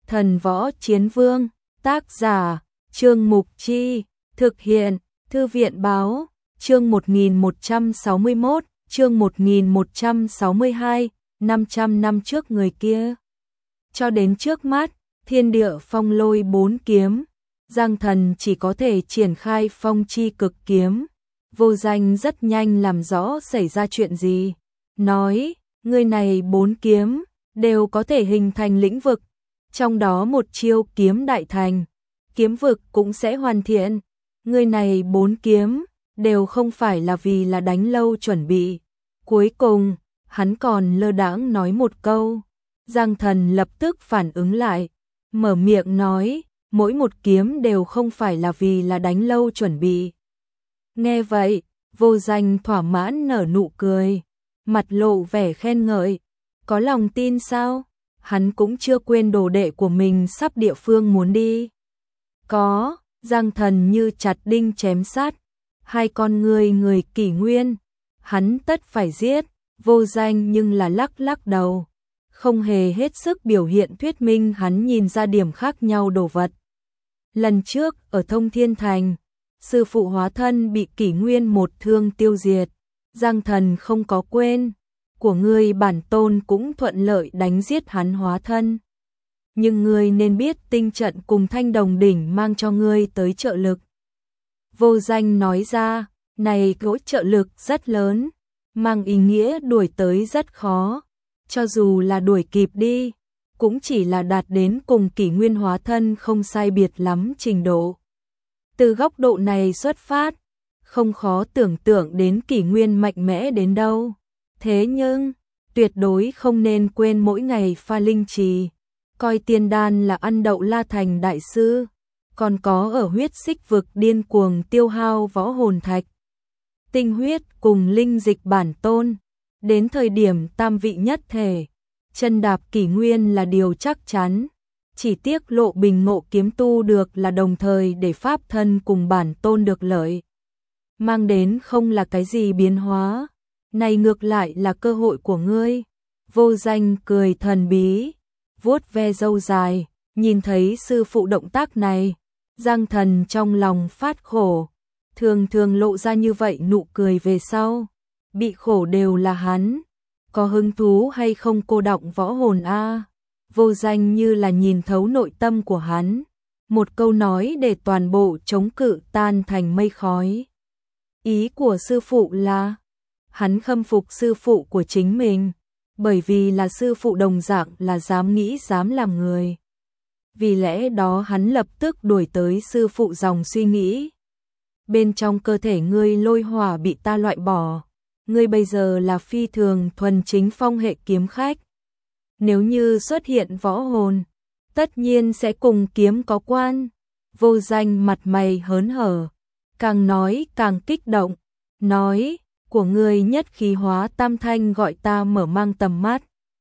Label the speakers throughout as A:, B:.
A: Thần Võ Chiến Vương, tác giả, Trương Mục Chi, thực hiện, Thư viện Báo, chương 1161, chương 1162, 500 năm trước người kia. Cho đến trước mắt, thiên địa phong lôi 4 kiếm, Giang Thần chỉ có thể triển khai phong chi cực kiếm. Vô Danh rất nhanh làm rõ xảy ra chuyện gì. Nói, người này 4 kiếm, đều có thể hình thành lĩnh vực. Trong đó một chiêu kiếm đại thành, kiếm vực cũng sẽ hoàn thiện. Người này 4 kiếm, đều không phải là vì là đánh lâu chuẩn bị. Cuối cùng, hắn còn lơ đãng nói một câu. Giang Thần lập tức phản ứng lại, mở miệng nói, mỗi một kiếm đều không phải là vì là đánh lâu chuẩn bị. Nghe vậy, Vô Danh thỏa mãn nở nụ cười, mặt lộ vẻ khen ngợi, có lòng tin sao? Hắn cũng chưa quên đồ đệ của mình sắp địa phương muốn đi. Có, Giang Thần như chặt đinh chém sát, hai con người kỷ nguyên, hắn tất phải giết. Vô Danh nhưng là lắc lắc đầu, không hề hết sức biểu hiện thuyết minh hắn nhìn ra điểm khác nhau đồ vật. Lần trước ở Thông Thiên Thành, sư phụ hóa thân bị kỷ nguyên một thương tiêu diệt, Giang Thần không có quên, của ngươi bản tôn cũng thuận lợi đánh giết hắn hóa thân. Nhưng ngươi nên biết tinh trận cùng Thanh Đồng đỉnh mang cho ngươi tới trợ lực. Vô Danh nói ra, này cỗ trợ lực rất lớn, mang ý nghĩa đuổi tới rất khó, cho dù là đuổi kịp đi, cũng chỉ là đạt đến cùng kỷ nguyên hóa thân không sai biệt lắm trình độ. Từ góc độ này xuất phát, không khó tưởng tượng đến kỷ nguyên mạnh mẽ đến đâu. Thế nhưng, tuyệt đối không nên quên mỗi ngày pha linh trì, coi tiên đan là ăn đậu La Thành đại sư, còn có ở huyết xích vực điên cuồng tiêu hao võ hồn thạch, tinh huyết cùng linh dịch bản tôn, đến thời điểm tam vị nhất thể, chân đạp kỷ nguyên là điều chắc chắn. Chỉ tiếc Lộ Bình ngộ kiếm tu được là đồng thời để pháp thân cùng bản tôn được lợi, mang đến không là cái gì biến hóa, này ngược lại là cơ hội của ngươi. Vô Danh cười thần bí, vuốt ve râu dài, nhìn thấy sư phụ động tác này, Giang Thần trong lòng phát khổ, thường thường lộ ra như vậy nụ cười về sau, bị khổ đều là hắn, có hứng thú hay không cô đọng võ hồn a? Vô Danh như là nhìn thấu nội tâm của hắn, một câu nói để toàn bộ chống cự tan thành mây khói. Ý của sư phụ là, hắn khâm phục sư phụ của chính mình, bởi vì là sư phụ đồng dạng là dám nghĩ dám làm người. Vì lẽ đó hắn lập tức đuổi tới sư phụ dòng suy nghĩ. Bên trong cơ thể ngươi lôi hỏa bị ta loại bỏ, ngươi bây giờ là phi thường thuần chính phong hệ kiếm khách. Nếu như xuất hiện võ hồn, tất nhiên sẽ cùng kiếm có quan. Vô Danh mặt mày hớn hở, càng nói càng kích động, nói, của ngươi nhất khí hóa tam thanh gọi ta mở mang tầm mắt.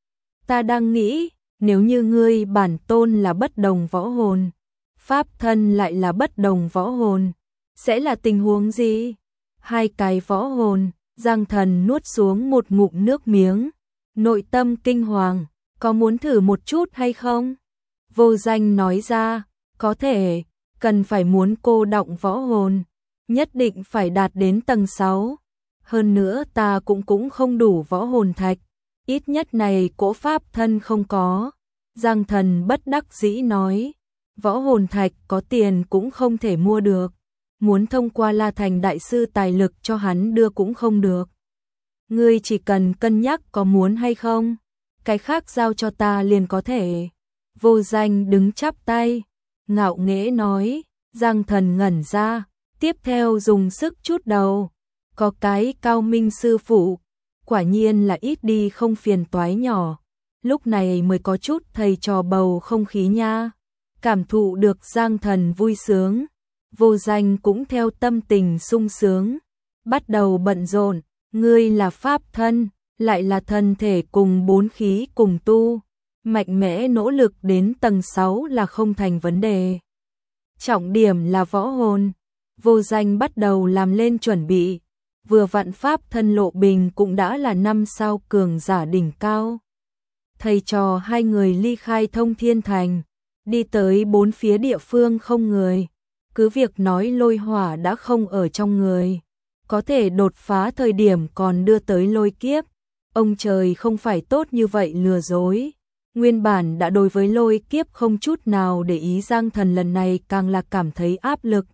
A: Ta đang nghĩ, nếu như ngươi bản tôn là bất đồng võ hồn, pháp thân lại là bất đồng võ hồn, sẽ là tình huống gì? Hai cái võ hồn, Giang Thần nuốt xuống một ngụm nước miếng, nội tâm kinh hoàng, có muốn thử một chút hay không? Vô Danh nói ra, có thể, cần phải muốn cô đọng võ hồn, nhất định phải đạt đến tầng 6. Hơn nữa ta cũng không đủ võ hồn thạch, ít nhất này cỗ pháp thân không có. Giang Thần bất đắc dĩ nói, võ hồn thạch có tiền cũng không thể mua được, muốn thông qua La Thành đại sư tài lực cho hắn đưa cũng không được. Ngươi chỉ cần cân nhắc có muốn hay không, cái khác giao cho ta liền có thể. Vô Danh đứng chắp tay, ngạo nghễ nói. Giang Thần ngẩn ra, tiếp theo dùng sức chút đầu, có cái cao minh sư phụ, quả nhiên là ít đi không phiền toái nhỏ, lúc này mới có chút thầy trò bầu không khí nha. Cảm thụ được Giang Thần vui sướng, Vô Danh cũng theo tâm tình sung sướng, bắt đầu bận rộn. Ngươi là pháp thân, lại là thân thể cùng 4 khí cùng tu, mạnh mẽ nỗ lực đến tầng 6 là không thành vấn đề. Trọng điểm là võ hồn. Vô Danh bắt đầu làm lên chuẩn bị, vừa vặn pháp thân Lộ Bình cũng đã là 5 sao cường giả đỉnh cao. Thầy trò hai người ly khai Thông Thiên Thành, đi tới bốn phía địa phương không người. Cứ việc nói lôi hỏa đã không ở trong người, có thể đột phá thời điểm còn đưa tới lôi kiếp. Ông trời không phải tốt như vậy lừa dối. Nguyên bản đã đối với lôi kiếp không chút nào để ý Giang Thần lần này càng là cảm thấy áp lực.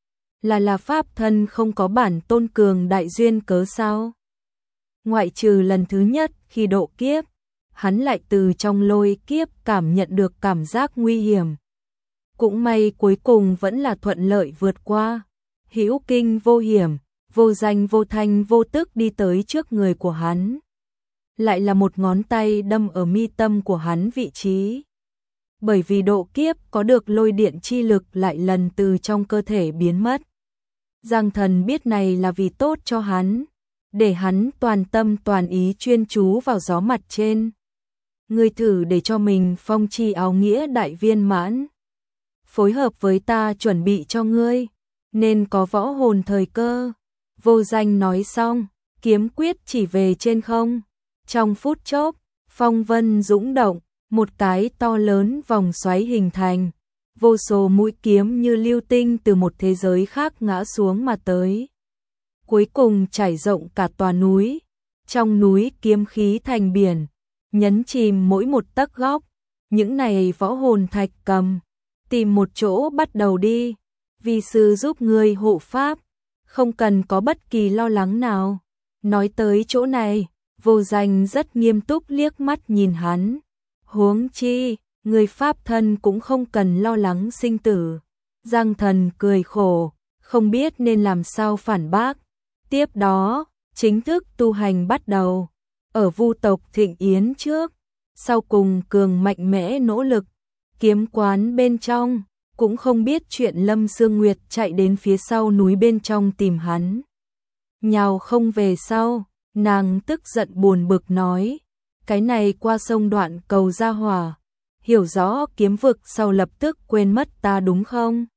A: Là pháp thân không có bản tôn cường đại duyên cớ sao? Ngoại trừ lần thứ nhất khi độ kiếp, hắn lại từ trong lôi kiếp cảm nhận được cảm giác nguy hiểm. Cũng may cuối cùng vẫn là thuận lợi vượt qua. Hữu kinh vô hiểm, vô danh vô thanh vô tức đi tới trước người của hắn. Lại là một ngón tay đâm ở mi tâm của hắn vị trí. Bởi vì độ kiếp có được lôi điện chi lực lại lần từ trong cơ thể biến mất. Giang Thần biết này là vì tốt cho hắn, để hắn toàn tâm toàn ý chuyên chú vào gió mặt trên. Ngươi thử để cho mình phong chi áo nghĩa đại viên mãn. Phối hợp với ta chuẩn bị cho ngươi, nên có võ hồn thời cơ. Vô danh nói xong, kiếm quyết chỉ về trên không. Trong phút chốc, phong vân dũng động, một cái to lớn vòng xoáy hình thành. Vô số mũi kiếm như lưu tinh từ một thế giới khác ngã xuống mà tới. Cuối cùng trải rộng cả tòa núi. Trong núi kiếm khí thành biển, nhấn chìm mỗi một tấc góc. Những này võ hồn thạch cầm, tìm một chỗ bắt đầu đi. Vi sư giúp ngươi hộ pháp, không cần có bất kỳ lo lắng nào. Nói tới chỗ này, Vô Danh rất nghiêm túc liếc mắt nhìn hắn. Huống chi, người pháp thân cũng không cần lo lắng sinh tử. Giang Thần cười khổ, không biết nên làm sao phản bác. Tiếp đó, chính thức tu hành bắt đầu. Ở Vu tộc Thịnh Yến trước, sau cùng cường mạnh mẽ nỗ lực. Kiếm quán bên trong, cũng không biết chuyện Lâm Sương Nguyệt chạy đến phía sau núi bên trong tìm hắn. Nhào không về sau, nàng tức giận buồn bực nói, cái này qua sông đoạn cầu ra hỏa, hiểu rõ kiếm vực sau lập tức quên mất ta đúng không?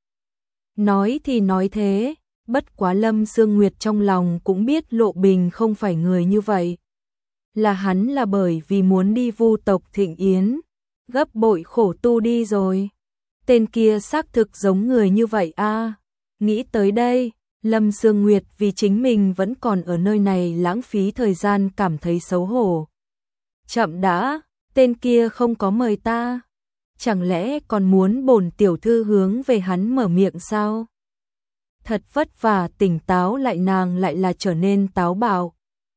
A: Nói thì nói thế, bất quá Lâm Sương Nguyệt trong lòng cũng biết Lộ Bình không phải người như vậy. Là hắn là bởi vì muốn đi Vu tộc Thịnh Yến, gấp bội khổ tu đi rồi. Tên kia xác thực giống người như vậy a. Nghĩ tới đây, Lâm Sương Nguyệt vì chính mình vẫn còn ở nơi này lãng phí thời gian cảm thấy xấu hổ. Chậm đã, tên kia không có mời ta. Chẳng lẽ còn muốn bổn tiểu thư hướng về hắn mở miệng sao? Thật vất vả tỉnh táo lại nàng lại là trở nên táo bạo.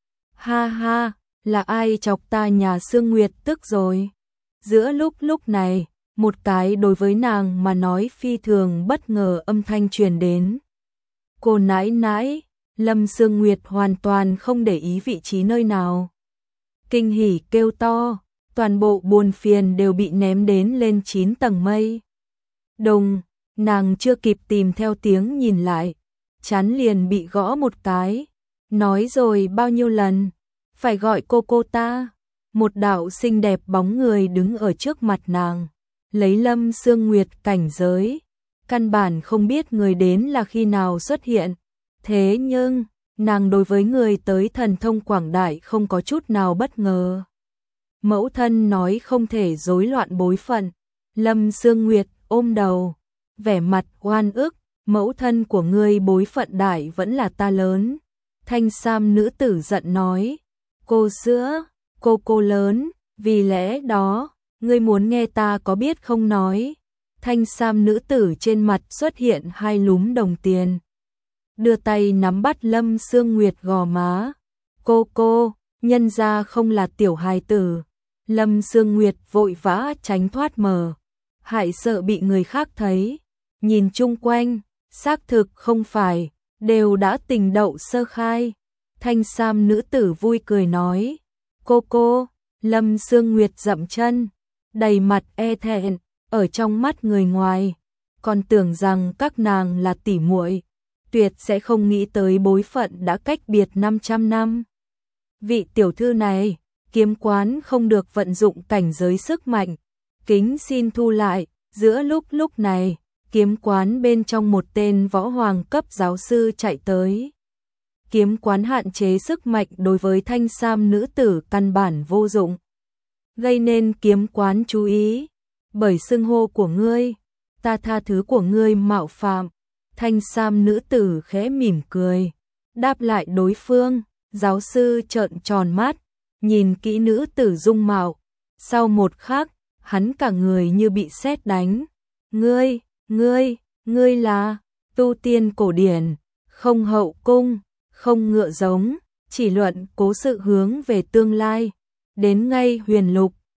A: Ha ha, là ai chọc ta nhà Sương Nguyệt tức rồi? Giữa lúc này, một cái đối với nàng mà nói phi thường bất ngờ âm thanh truyền đến. Cô nãi nãi, Lâm Sương Nguyệt hoàn toàn không để ý vị trí nơi nào. Kinh hỉ kêu to, toàn bộ buồn phiền đều bị ném đến lên 9 tầng mây. Đồng, nàng chưa kịp tìm theo tiếng nhìn lại, chán liền bị gõ một cái. Nói rồi bao nhiêu lần, phải gọi cô ta. Một đạo xinh đẹp bóng người đứng ở trước mặt nàng, lấy Lâm Sương Nguyệt cảnh giới. Căn bản không biết người đến là khi nào xuất hiện. Thế nhưng, nàng đối với người tới thần thông quảng đại không có chút nào bất ngờ. Mẫu thân nói không thể rối loạn bối phận. Lâm Sương Nguyệt ôm đầu, vẻ mặt oan ức, mẫu thân của ngươi bối phận đại vẫn là ta lớn. Thanh sam nữ tử giận nói, cô sữa, cô lớn, vì lẽ đó, ngươi muốn nghe ta có biết không nói. Thanh sam nữ tử trên mặt xuất hiện hai lúm đồng tiền. Đưa tay nắm bắt Lâm Sương Nguyệt gò má. Cô, nhân ra không là tiểu hài tử. Lâm Sương Nguyệt vội vã tránh thoát mờ. Hại sợ bị người khác thấy. Nhìn chung quanh, xác thực không phải, đều đã tình đậu sơ khai. Thanh sam nữ tử vui cười nói. Cô, Lâm Sương Nguyệt dậm chân, đầy mặt e thẹn. Ở trong mắt người ngoài, còn tưởng rằng các nàng là tỉ muội, tuyệt sẽ không nghĩ tới bối phận đã cách biệt 500 năm. Vị tiểu thư này, kiếm quán không được vận dụng cảnh giới sức mạnh, kính xin thu lại. Giữa lúc này, kiếm quán bên trong một tên võ hoàng cấp giáo sư chạy tới. Kiếm quán hạn chế sức mạnh đối với thanh sam nữ tử căn bản vô dụng, gây nên kiếm quán chú ý. bởi xưng hô của ngươi, ta tha thứ của ngươi mạo phạm. Thanh sam nữ tử khẽ mỉm cười, đáp lại đối phương. Giáo sư trợn tròn mắt, nhìn kỹ nữ tử dung mạo. Sau một khắc, hắn cả người như bị sét đánh. Ngươi là tu tiên cổ điển, không hậu cung, không ngựa giống, chỉ luận cố sự hướng về tương lai. Đến ngay huyền lục,